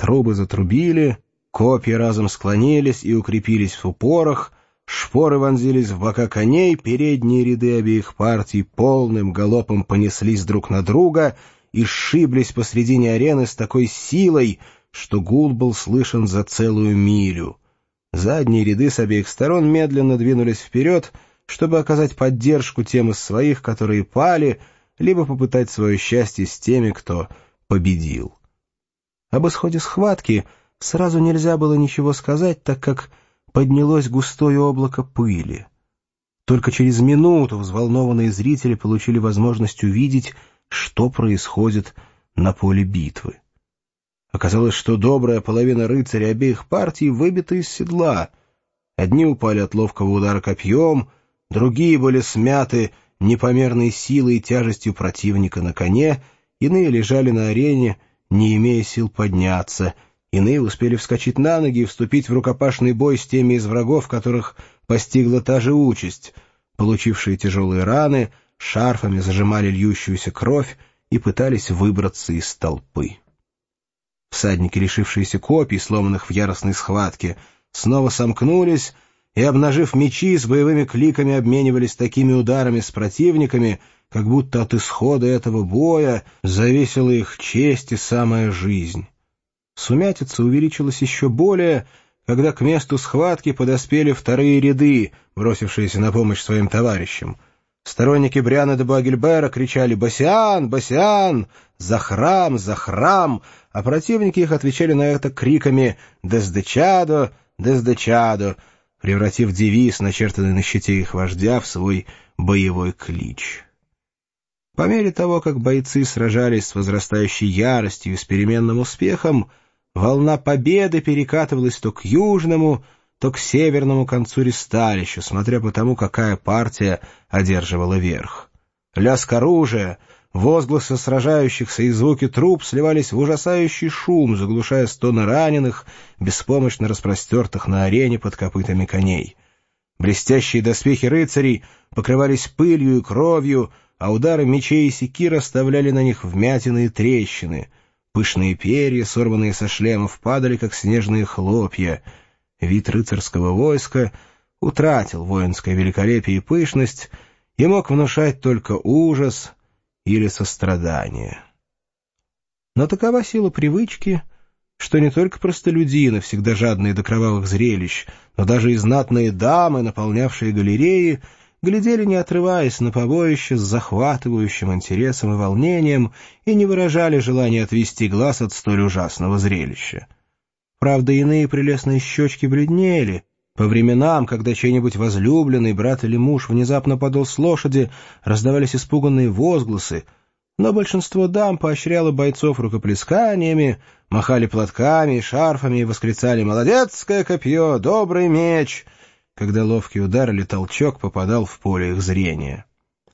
Трубы затрубили, копья разом склонились и укрепились в упорах, шпоры вонзились в бока коней, передние ряды обеих партий полным галопом понеслись друг на друга и сшиблись посредине арены с такой силой, что гул был слышен за целую милю. Задние ряды с обеих сторон медленно двинулись вперед, чтобы оказать поддержку тем из своих, которые пали, либо попытать свое счастье с теми, кто победил. Об исходе схватки сразу нельзя было ничего сказать, так как поднялось густое облако пыли. Только через минуту взволнованные зрители получили возможность увидеть, что происходит на поле битвы. Оказалось, что добрая половина рыцарей обеих партий выбита из седла. Одни упали от ловкого удара копьем, другие были смяты непомерной силой и тяжестью противника на коне, иные лежали на арене, не имея сил подняться, иные успели вскочить на ноги и вступить в рукопашный бой с теми из врагов, которых постигла та же участь. Получившие тяжелые раны шарфами зажимали льющуюся кровь и пытались выбраться из толпы. Всадники, лишившиеся копий, сломанных в яростной схватке, снова сомкнулись и, обнажив мечи, с боевыми кликами обменивались такими ударами с противниками, как будто от исхода этого боя зависела их честь и самая жизнь. Сумятица увеличилась еще более, когда к месту схватки подоспели вторые ряды, бросившиеся на помощь своим товарищам. Сторонники Бриана де Буагильбера кричали «Басиан! Басиан! За храм! За храм!», а противники их отвечали на это криками «Дездечадо! Дездечадо!», превратив девиз, начертанный на щите их вождя, в свой боевой клич. По мере того, как бойцы сражались с возрастающей яростью и с переменным успехом, волна победы перекатывалась то к южному, то к северному концу ристалища, смотря по тому, какая партия одерживала верх. Лязг оружия, возгласы сражающихся и звуки труп сливались в ужасающий шум, заглушая стоны раненых, беспомощно распростертых на арене под копытами коней. Блестящие доспехи рыцарей покрывались пылью и кровью, а удары мечей и секир оставляли на них вмятины и трещины. Пышные перья, сорванные со шлемов, падали, как снежные хлопья. Вид рыцарского войска утратил воинское великолепие и пышность и мог внушать только ужас или сострадание. Но такова сила привычки, что не только простолюдины, всегда жадные до кровавых зрелищ, но даже и знатные дамы, наполнявшие галереи, глядели, не отрываясь, на побоище с захватывающим интересом и волнением и не выражали желания отвести глаз от столь ужасного зрелища. Правда, иные прелестные щечки бледнели. По временам, когда чей-нибудь возлюбленный, брат или муж, внезапно падал с лошади, раздавались испуганные возгласы, но большинство дам поощряло бойцов рукоплесканиями, махали платками и шарфами и восклицали «Молодецкое копье! Добрый меч!», когда ловкий удар или толчок попадал в поле их зрения.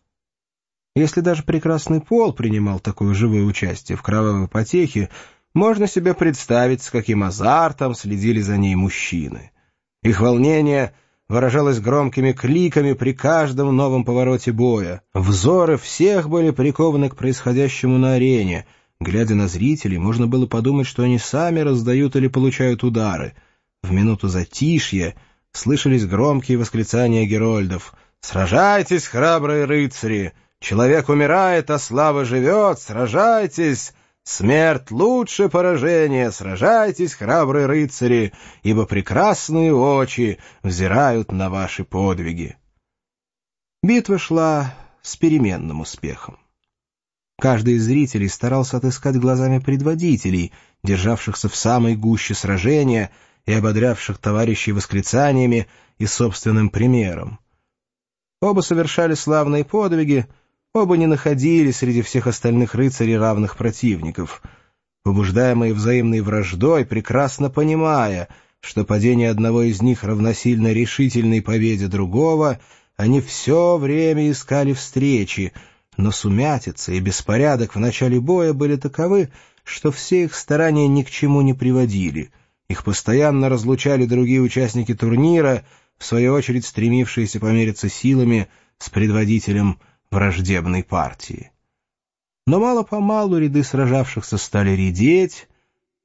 Если даже прекрасный пол принимал такое живое участие в кровавой потехе, можно себе представить, с каким азартом следили за ней мужчины. Их волнение выражалось громкими кликами при каждом новом повороте боя. Взоры всех были прикованы к происходящему на арене. Глядя на зрителей, можно было подумать, что они сами раздают или получают удары. В минуту затишья слышались громкие восклицания герольдов. «Сражайтесь, храбрые рыцари! Человек умирает, а слава живет! Сражайтесь! Смерть лучше поражения! Сражайтесь, храбрые рыцари, ибо прекрасные очи взирают на ваши подвиги!» Битва шла с переменным успехом. Каждый из зрителей старался отыскать глазами предводителей, державшихся в самой гуще сражения и ободрявших товарищей восклицаниями и собственным примером. Оба совершали славные подвиги, оба не находили среди всех остальных рыцарей равных противников. Побуждаемые взаимной враждой, прекрасно понимая, что падение одного из них равносильно решительной победе другого, они все время искали встречи, но сумятица и беспорядок в начале боя были таковы, что все их старания ни к чему не приводили. Их постоянно разлучали другие участники турнира, в свою очередь стремившиеся помериться силами с предводителем враждебной партии. Но мало-помалу ряды сражавшихся стали редеть,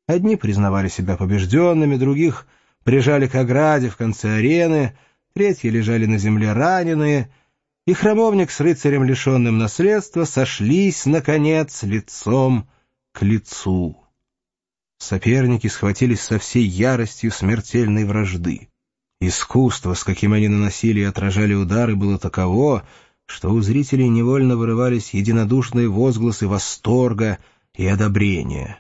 Одни признавали себя побежденными, других прижали к ограде в конце арены, третьи лежали на земле раненые, и храмовник с рыцарем, лишенным наследства, сошлись, наконец, лицом к лицу. Соперники схватились со всей яростью смертельной вражды. Искусство, с каким они наносили и отражали удары, было таково, что у зрителей невольно вырывались единодушные возгласы восторга и одобрения.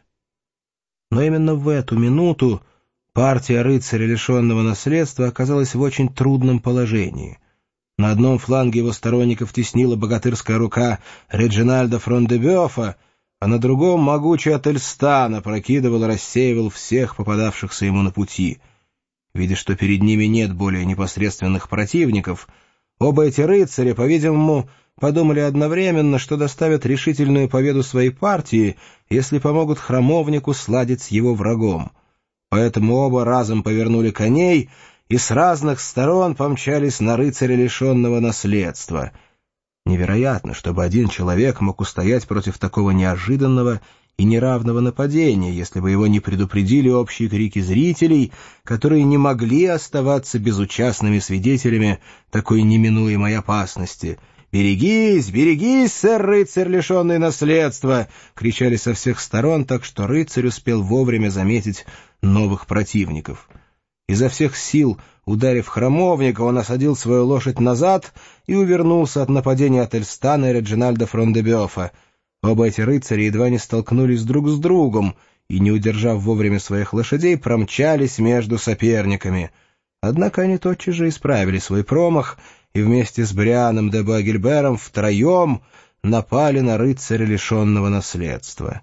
Но именно в эту минуту партия рыцаря, лишенного наследства, оказалась в очень трудном положении. На одном фланге его сторонников теснила богатырская рука Реджинальда Фрон-де-Бёфа, а на другом могучий Ательстан опрокидывал и рассеивал всех попадавшихся ему на пути. Видя, что перед ними нет более непосредственных противников, оба эти рыцаря, по-видимому, подумали одновременно, что доставят решительную победу своей партии, если помогут храмовнику сладить с его врагом. Поэтому оба разом повернули коней и с разных сторон помчались на рыцаря, лишенного наследства. Невероятно, чтобы один человек мог устоять против такого неожиданного и неравного нападения, если бы его не предупредили общие крики зрителей, которые не могли оставаться безучастными свидетелями такой неминуемой опасности. «Берегись, берегись, сэр-рыцарь, лишенный наследства!» — кричали со всех сторон, так что рыцарь успел вовремя заметить новых противников. Изо всех сил, ударив храмовника, он осадил свою лошадь назад и увернулся от нападения Ательстана и Реджинальда Фрон-де-Бёфа. Оба эти рыцаря едва не столкнулись друг с другом и, не удержав вовремя своих лошадей, промчались между соперниками. Однако они тотчас же исправили свой промах и вместе с Брианом де Буагильбером втроем напали на рыцаря, лишенного наследства.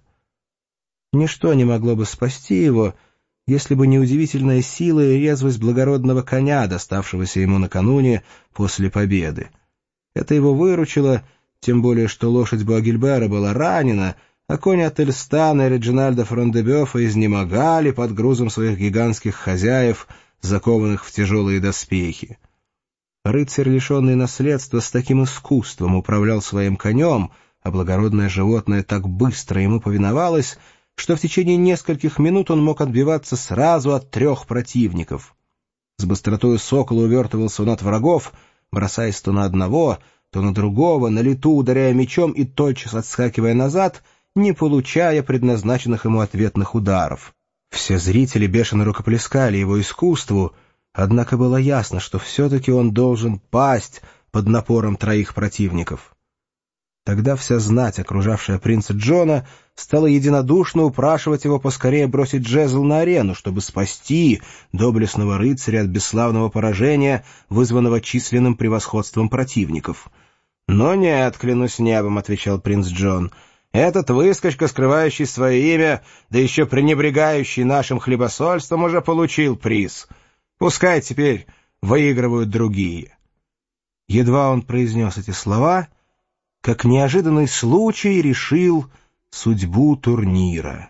Ничто не могло бы спасти его, если бы не удивительная сила и резвость благородного коня, доставшегося ему накануне после победы. Это его выручило, тем более что лошадь Буагильбера была ранена, а кони Ательстана и Реджинальда Фрон-де-Бёфа изнемогали под грузом своих гигантских хозяев, закованных в тяжелые доспехи. Рыцарь, лишенный наследства, с таким искусством управлял своим конем, а благородное животное так быстро ему повиновалось, что в течение нескольких минут он мог отбиваться сразу от 3 противников. С быстротою сокола увертывался он от врагов, бросаясь то на одного, то на другого, на лету ударяя мечом и тотчас отскакивая назад, не получая предназначенных ему ответных ударов. Все зрители бешено рукоплескали его искусству, однако было ясно, что все-таки он должен пасть под напором 3 противников. Тогда вся знать, окружавшая принца Джона, стала единодушно упрашивать его поскорее бросить жезл на арену, чтобы спасти доблестного рыцаря от бесславного поражения, вызванного численным превосходством противников. «Но нет, клянусь небом», — отвечал принц Джон, — «этот выскочка, скрывающий свое имя, да еще пренебрегающий нашим хлебосольством, уже получил приз. Пускай теперь выигрывают другие». Едва он произнес эти слова, как неожиданный случай решил судьбу турнира.